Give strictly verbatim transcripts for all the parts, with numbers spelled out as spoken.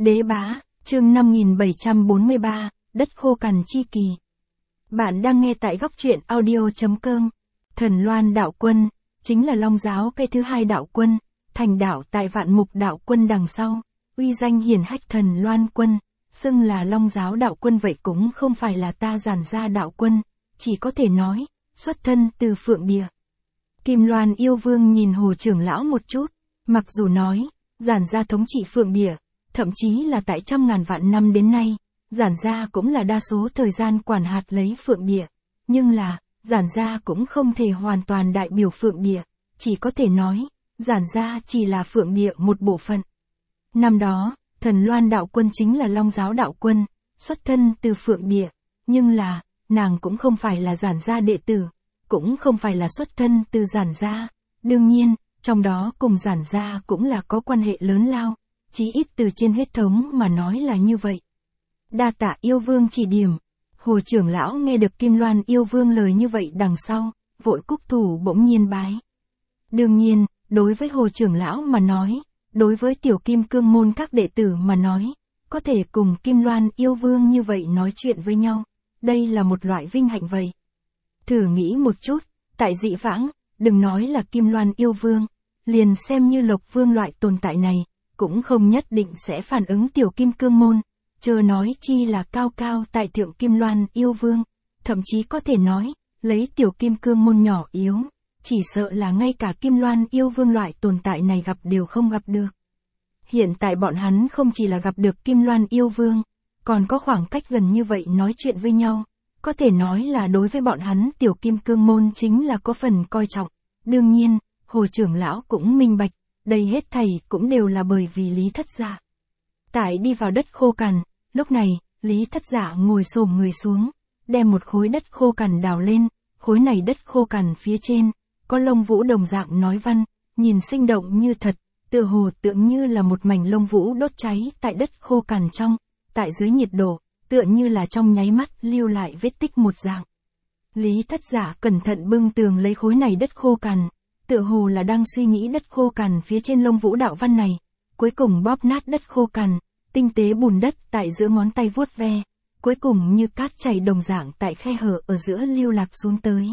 Đế bá, chương năm nghìn bảy trăm bốn mươi ba, đất khô cằn chi kỳ. Bạn đang nghe tại góc truyện audio chấm com. Thần Loan đạo quân, chính là Long giáo cây thứ hai đạo quân, thành đạo tại Vạn Mục đạo quân đằng sau, uy danh hiển hách Thần Loan quân, xưng là Long giáo đạo quân vậy cũng không phải là ta giản gia đạo quân, chỉ có thể nói, xuất thân từ Phượng Địa. Kim Loan yêu vương nhìn Hồ trưởng lão một chút, mặc dù nói, giản gia thống trị Phượng Địa, thậm chí là tại trăm ngàn vạn năm đến nay, giản gia cũng là đa số thời gian quản hạt lấy Phượng Địa, nhưng là, giản gia cũng không thể hoàn toàn đại biểu Phượng Địa, chỉ có thể nói, giản gia chỉ là Phượng Địa một bộ phận. Năm đó, Thần Loan đạo quân chính là Long giáo đạo quân, xuất thân từ Phượng Địa, nhưng là, nàng cũng không phải là giản gia đệ tử, cũng không phải là xuất thân từ giản gia, đương nhiên, trong đó cùng giản gia cũng là có quan hệ lớn lao, chí ít từ trên huyết thống mà nói là như vậy. Đa tạ yêu vương chỉ điểm. Hồ trưởng lão nghe được Kim Loan yêu vương lời như vậy đằng sau, vội cúc thủ bỗng nhiên bái. Đương nhiên, đối với Hồ trưởng lão mà nói, đối với tiểu kim cương môn các đệ tử mà nói, có thể cùng Kim Loan yêu vương như vậy nói chuyện với nhau, đây là một loại vinh hạnh vậy. Thử nghĩ một chút, tại dị vãng, đừng nói là Kim Loan yêu vương, liền xem như Lộc vương loại tồn tại này, cũng không nhất định sẽ phản ứng tiểu kim cương môn, chớ nói chi là cao cao tại thượng Kim Loan yêu vương, thậm chí có thể nói, lấy tiểu kim cương môn nhỏ yếu, chỉ sợ là ngay cả Kim Loan yêu vương loại tồn tại này gặp đều không gặp được. Hiện tại bọn hắn không chỉ là gặp được Kim Loan yêu vương, còn có khoảng cách gần như vậy nói chuyện với nhau, có thể nói là đối với bọn hắn tiểu kim cương môn chính là có phần coi trọng. Đương nhiên, Hồ trưởng lão cũng minh bạch, đây hết thảy cũng đều là bởi vì Lý Thất Dạ. Tại đi vào đất khô cằn, lúc này, Lý Thất Dạ ngồi xổm người xuống, đem một khối đất khô cằn đào lên, khối này đất khô cằn phía trên, có lông vũ đồng dạng nói văn, nhìn sinh động như thật, tựa hồ tượng như là một mảnh lông vũ đốt cháy tại đất khô cằn trong, tại dưới nhiệt độ, tựa như là trong nháy mắt lưu lại vết tích một dạng. Lý Thất Dạ cẩn thận bưng tường lấy khối này đất khô cằn, tựa hồ là đang suy nghĩ đất khô cằn phía trên lông vũ đạo văn này, cuối cùng bóp nát đất khô cằn, tinh tế bùn đất tại giữa ngón tay vuốt ve, cuối cùng như cát chảy đồng dạng tại khe hở ở giữa lưu lạc xuống tới.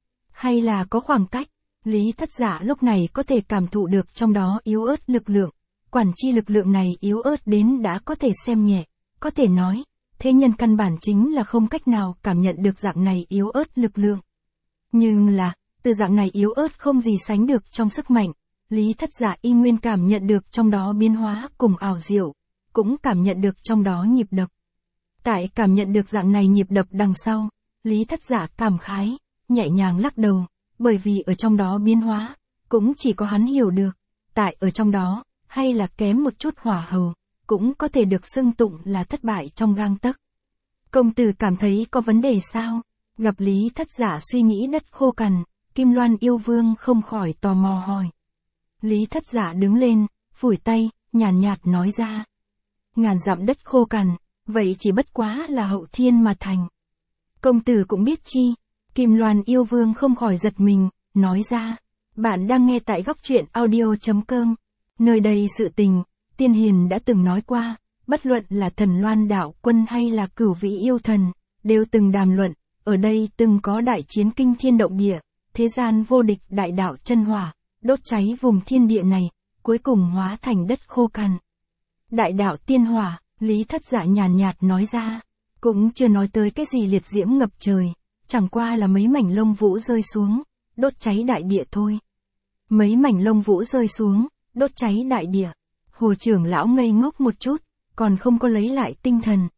Hay là có khoảng cách, Lý Thất Dạ lúc này có thể cảm thụ được trong đó yếu ớt lực lượng, quản chi lực lượng này yếu ớt đến đã có thể xem nhẹ, có thể nói, thế nhân căn bản chính là không cách nào cảm nhận được dạng này yếu ớt lực lượng. Nhưng là, từ dạng này yếu ớt không gì sánh được trong sức mạnh, Lý Thất Dạ y nguyên cảm nhận được trong đó biến hóa cùng ảo diệu, cũng cảm nhận được trong đó nhịp đập. Tại cảm nhận được dạng này nhịp đập đằng sau, Lý Thất Dạ cảm khái, nhẹ nhàng lắc đầu, bởi vì ở trong đó biến hóa, cũng chỉ có hắn hiểu được, tại ở trong đó, hay là kém một chút hỏa hầu, cũng có thể được xưng tụng là thất bại trong gang tấc. Công tử cảm thấy có vấn đề sao? Gặp Lý Thất Dạ suy nghĩ đất khô cằn, Kim Loan yêu vương không khỏi tò mò hỏi. Lý Thất Dạ đứng lên, phủi tay, nhàn nhạt nói ra. Ngàn dặm đất khô cằn, vậy chỉ bất quá là hậu thiên mà thành. Công tử cũng biết chi, Kim Loan yêu vương không khỏi giật mình, nói ra. Bạn đang nghe tại góc truyện audio chấm com. Nơi đây sự tình, tiên hiền đã từng nói qua, bất luận là Thần Loan đạo quân hay là Cửu Vị yêu thần, đều từng đàm luận, ở đây từng có đại chiến kinh thiên động địa, thế gian vô địch đại đạo chân hỏa, đốt cháy vùng thiên địa này, cuối cùng hóa thành đất khô cằn. Đại đạo tiên hỏa, Lý Thất Dạ nhàn nhạt nói ra, cũng chưa nói tới cái gì liệt diễm ngập trời, chẳng qua là mấy mảnh lông vũ rơi xuống, đốt cháy đại địa thôi. Mấy mảnh lông vũ rơi xuống, đốt cháy đại địa. Hồ trưởng lão ngây ngốc một chút, còn không có lấy lại tinh thần.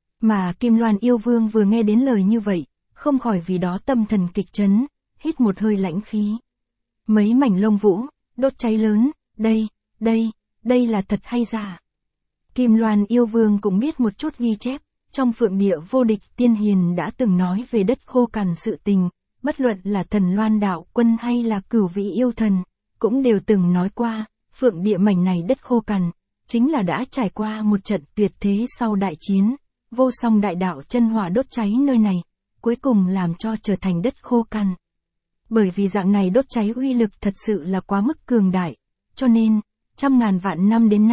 Mà Kim Loan yêu vương vừa nghe đến lời như vậy, không khỏi vì đó tâm thần kịch chấn, hít một hơi lãnh khí. Mấy mảnh lông vũ, đốt cháy lớn, đây, đây, đây là thật hay giả? Kim Loan yêu vương cũng biết một chút ghi chép, trong Phượng Địa vô địch tiên hiền đã từng nói về đất khô cằn sự tình, bất luận là Thần Loan đạo quân hay là Cửu Vị yêu thần, cũng đều từng nói qua, Phượng Địa mảnh này đất khô cằn, chính là đã trải qua một trận tuyệt thế sau đại chiến, vô song đại đạo chân hỏa đốt cháy nơi này, cuối cùng làm cho trở thành đất khô cằn. Bởi vì dạng này đốt cháy uy lực thật sự là quá mức cường đại, cho nên, trăm ngàn vạn năm đến nay,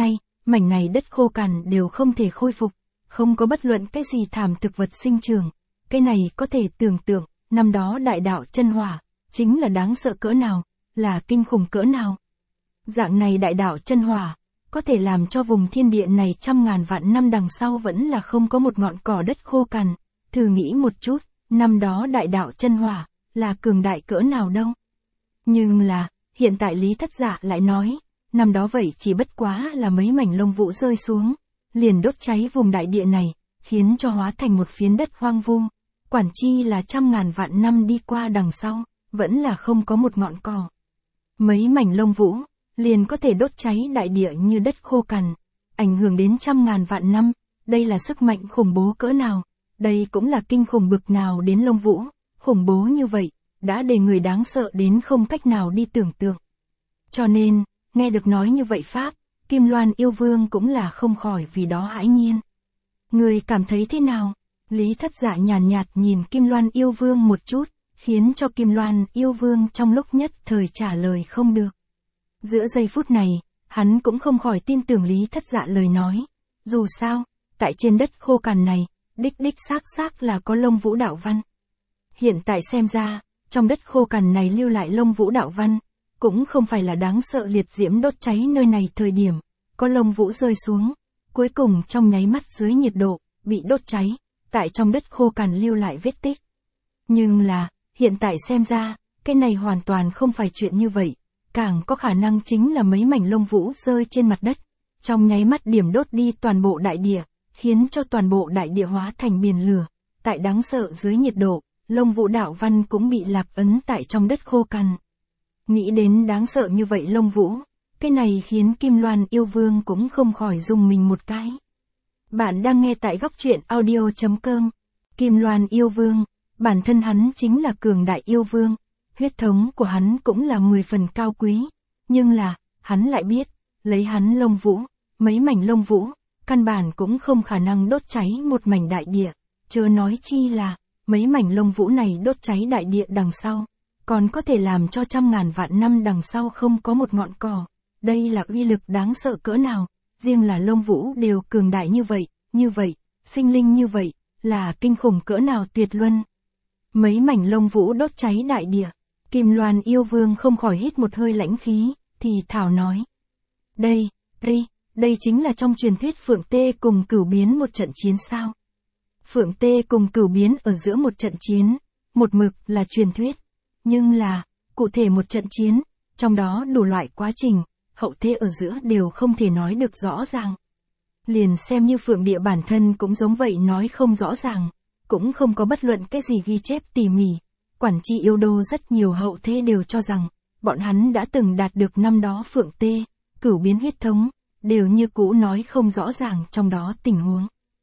mảnh này đất khô cằn đều không thể khôi phục, không có bất luận cái gì thảm thực vật sinh trưởng. Cái này có thể tưởng tượng, năm đó đại đạo chân hỏa, chính là đáng sợ cỡ nào, là kinh khủng cỡ nào. Dạng này đại đạo chân hỏa, có thể làm cho vùng thiên địa này trăm ngàn vạn năm đằng sau vẫn là không có một ngọn cỏ đất khô cằn. Thử nghĩ một chút, năm đó đại đạo chân hỏa, là cường đại cỡ nào đâu. Nhưng là, hiện tại Lý Thất Dạ lại nói, năm đó vậy chỉ bất quá là mấy mảnh lông vũ rơi xuống, liền đốt cháy vùng đại địa này, khiến cho hóa thành một phiến đất hoang vu. Quản chi là trăm ngàn vạn năm đi qua đằng sau, vẫn là không có một ngọn cỏ. Mấy mảnh lông vũ, liền có thể đốt cháy đại địa như đất khô cằn, ảnh hưởng đến trăm ngàn vạn năm, đây là sức mạnh khủng bố cỡ nào, đây cũng là kinh khủng bực nào đến lông vũ, khủng bố như vậy, đã để người đáng sợ đến không cách nào đi tưởng tượng. Cho nên, nghe được nói như vậy Pháp, Kim Loan yêu vương cũng là không khỏi vì đó hãi nhiên. Người cảm thấy thế nào? Lý Thất Dạ nhàn nhạt, nhạt nhìn Kim Loan yêu vương một chút, khiến cho Kim Loan yêu vương trong lúc nhất thời trả lời không được. Giữa giây phút này, hắn cũng không khỏi tin tưởng Lý Thất Dạ lời nói. Dù sao, tại trên đất khô cằn này, đích đích xác xác là có lông vũ đạo văn. Hiện tại xem ra, trong đất khô cằn này lưu lại lông vũ đạo văn, cũng không phải là đáng sợ liệt diễm đốt cháy nơi này thời điểm, có lông vũ rơi xuống, cuối cùng trong nháy mắt dưới nhiệt độ, bị đốt cháy, tại trong đất khô cằn lưu lại vết tích. Nhưng là, hiện tại xem ra, cái này hoàn toàn không phải chuyện như vậy, càng có khả năng chính là mấy mảnh lông vũ rơi trên mặt đất, trong nháy mắt điểm đốt đi toàn bộ đại địa, khiến cho toàn bộ đại địa hóa thành biển lửa, tại đáng sợ dưới nhiệt độ, lông vũ đạo văn cũng bị lạc ấn tại trong đất khô cằn. Nghĩ đến đáng sợ như vậy lông vũ, cái này khiến Kim Loan yêu vương cũng không khỏi rùng mình một cái. Bạn đang nghe tại góc truyện audio chấm com. Kim Loan yêu vương, bản thân hắn chính là cường đại yêu vương, huyết thống của hắn cũng là mười phần cao quý, nhưng là, hắn lại biết, lấy hắn lông vũ, mấy mảnh lông vũ, căn bản cũng không khả năng đốt cháy một mảnh đại địa, chớ nói chi là, mấy mảnh lông vũ này đốt cháy đại địa đằng sau, còn có thể làm cho trăm ngàn vạn năm đằng sau không có một ngọn cỏ. Đây là uy lực đáng sợ cỡ nào, riêng là lông vũ đều cường đại như vậy, như vậy, sinh linh như vậy, là kinh khủng cỡ nào tuyệt luân. Mấy mảnh lông vũ đốt cháy đại địa, Kim Loan yêu vương không khỏi hít một hơi lãnh khí, thì thảo nói. Đây, đây, đây chính là trong truyền thuyết Phượng Tê cùng Cửu Biến một trận chiến sao. Phượng Tê cùng Cửu Biến ở giữa một trận chiến, một mực là truyền thuyết, nhưng là, cụ thể một trận chiến, trong đó đủ loại quá trình, hậu thế ở giữa đều không thể nói được rõ ràng. Liền xem như Phượng Địa bản thân cũng giống vậy nói không rõ ràng, cũng không có bất luận cái gì ghi chép tỉ mỉ. Quản chi yêu đô rất nhiều hậu thế đều cho rằng, bọn hắn đã từng đạt được năm đó Phượng Tê, Cửu Biến huyết thống, đều như cũ nói không rõ ràng trong đó tình huống.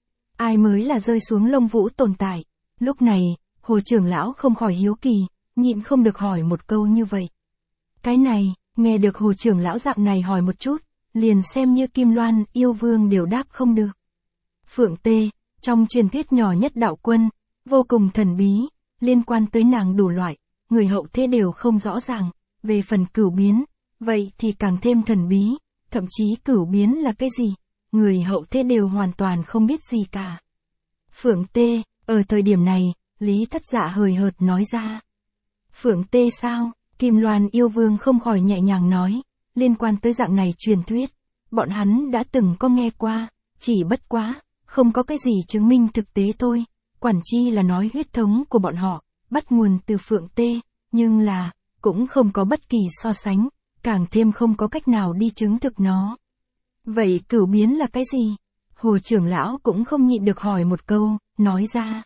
Ai mới là rơi xuống lông vũ tồn tại? Lúc này, Hồ trưởng lão không khỏi hiếu kỳ, nhịn không được hỏi một câu như vậy. Cái này, nghe được Hồ trưởng lão dạng này hỏi một chút, liền xem như Kim Loan yêu vương đều đáp không được. Phượng Tê, trong truyền thuyết nhỏ nhất đạo quân, vô cùng thần bí, liên quan tới nàng đủ loại, người hậu thế đều không rõ ràng, về phần Cửu Biến, vậy thì càng thêm thần bí, thậm chí Cửu Biến là cái gì, người hậu thế đều hoàn toàn không biết gì cả. Phượng Tê, ở thời điểm này, Lý Thất Dạ hời hợt nói ra. Phượng Tê sao? Kim Loan yêu vương không khỏi nhẹ nhàng nói, liên quan tới dạng này truyền thuyết, bọn hắn đã từng có nghe qua, chỉ bất quá, không có cái gì chứng minh thực tế thôi, quản chi là nói huyết thống của bọn họ, bắt nguồn từ Phượng Tê, nhưng là, cũng không có bất kỳ so sánh, càng thêm không có cách nào đi chứng thực nó. Vậy Cửu Biến là cái gì? Hồ trưởng lão cũng không nhịn được hỏi một câu, nói ra.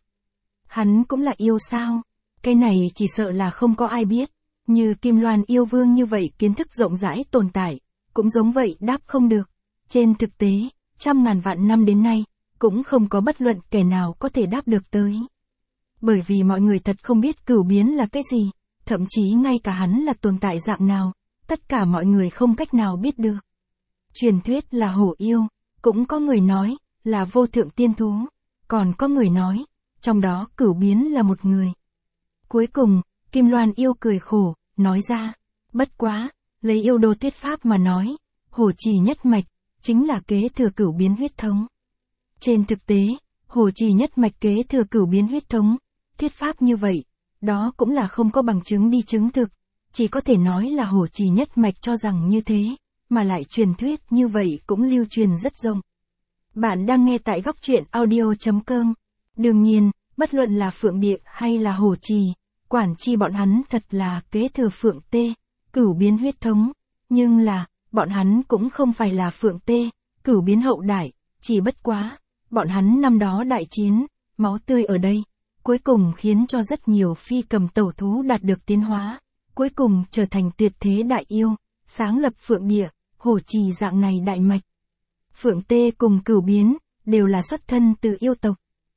Hắn cũng là yêu sao? Cái này chỉ sợ là không có ai biết. Như Kim Loan yêu vương như vậy kiến thức rộng rãi tồn tại, cũng giống vậy đáp không được. Trên thực tế, trăm ngàn vạn năm đến nay, cũng không có bất luận kẻ nào có thể đáp được tới. Bởi vì mọi người thật không biết Cửu Biến là cái gì, thậm chí ngay cả hắn là tồn tại dạng nào, tất cả mọi người không cách nào biết được. Truyền thuyết là hổ yêu, cũng có người nói, là vô thượng tiên thú, còn có người nói, trong đó Cửu Biến là một người. Cuối cùng, Kim Loan yêu cười khổ, nói ra, bất quá, lấy yêu đô thuyết pháp mà nói, hổ trì nhất mạch, chính là kế thừa cửu biến huyết thống. Trên thực tế, Hồ Trì nhất mạch kế thừa cửu biến huyết thống, thuyết pháp như vậy, đó cũng là không có bằng chứng đi chứng thực, chỉ có thể nói là Hồ Trì nhất mạch cho rằng như thế, mà lại truyền thuyết như vậy cũng lưu truyền rất rộng. Bạn đang nghe tại góc truyện audio chấm com. Đương nhiên, bất luận là Phượng Địa hay là Hồ Trì, quản chi bọn hắn thật là kế thừa Phượng Tê, cửu biến huyết thống, nhưng là, bọn hắn cũng không phải là Phượng Tê, cửu biến hậu đại, chỉ bất quá, bọn hắn năm đó đại chiến, máu tươi ở đây, cuối cùng khiến cho rất nhiều phi cầm tẩu thú đạt được tiến hóa, cuối cùng trở thành tuyệt thế đại yêu, sáng lập Phượng Địa, Hồ Trì dạng này đại mạch. Phượng Tê cùng cửu biến, đều là xuất thân từ yêu tộc.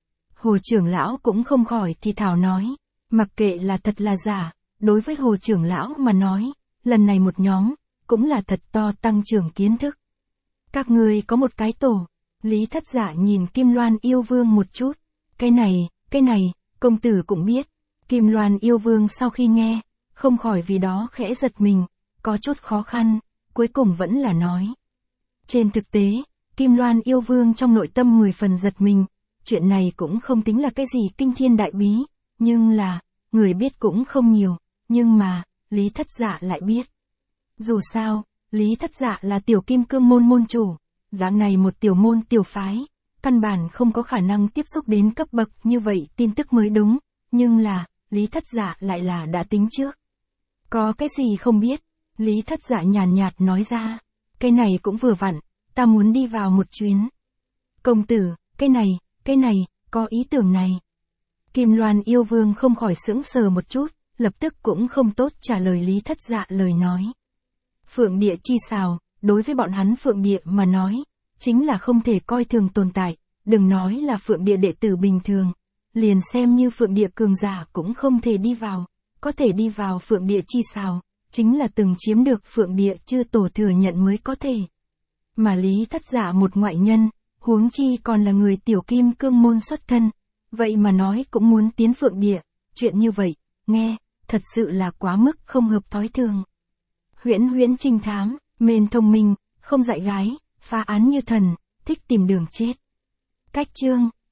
Hồ trưởng lão cũng không khỏi thì thảo nói, mặc kệ là thật là giả, đối với Hồ trưởng lão mà nói, lần này một nhóm, cũng là thật to tăng trưởng kiến thức. Các ngươi có một cái tổ, Lý Thất Dạ nhìn Kim Loan yêu vương một chút, cái này, cái này, công tử cũng biết. Kim Loan yêu vương sau khi nghe, không khỏi vì đó khẽ giật mình, có chút khó khăn, cuối cùng vẫn là nói. Trên thực tế, Kim Loan yêu vương trong nội tâm mười phần giật mình, chuyện này cũng không tính là cái gì kinh thiên đại bí, nhưng là, người biết cũng không nhiều, nhưng mà, Lý Thất Dạ lại biết. Dù sao, Lý Thất Dạ là tiểu kim cương môn môn chủ, dạng này một tiểu môn tiểu phái, căn bản không có khả năng tiếp xúc đến cấp bậc như vậy tin tức mới đúng, nhưng là, Lý Thất Dạ lại là đã tính trước. Có cái gì không biết, Lý Thất Dạ nhàn nhạt nói ra, cái này cũng vừa vặn, ta muốn đi vào một chuyến. Công tử, cái này, cái này, có ý tưởng này. Kim Loan yêu vương không khỏi sững sờ một chút, lập tức cũng không tốt trả lời Lý Thất Dạ lời nói. Phượng Địa chi xào, đối với bọn hắn Phượng Địa mà nói, chính là không thể coi thường tồn tại, đừng nói là Phượng Địa đệ tử bình thường, liền xem như Phượng Địa cường giả cũng không thể đi vào, có thể đi vào Phượng Địa chi xào, chính là từng chiếm được Phượng Địa chư tổ thừa nhận mới có thể. Mà Lý Thất Dạ một ngoại nhân, huống chi còn là người tiểu kim cương môn xuất thân, vậy mà nói cũng muốn tiến Phượng Địa, chuyện như vậy, nghe, thật sự là quá mức không hợp thói thường. Huyễn huyễn trinh thám, mên thông minh, không dạy gái, phá án như thần, thích tìm đường chết. Cách chương,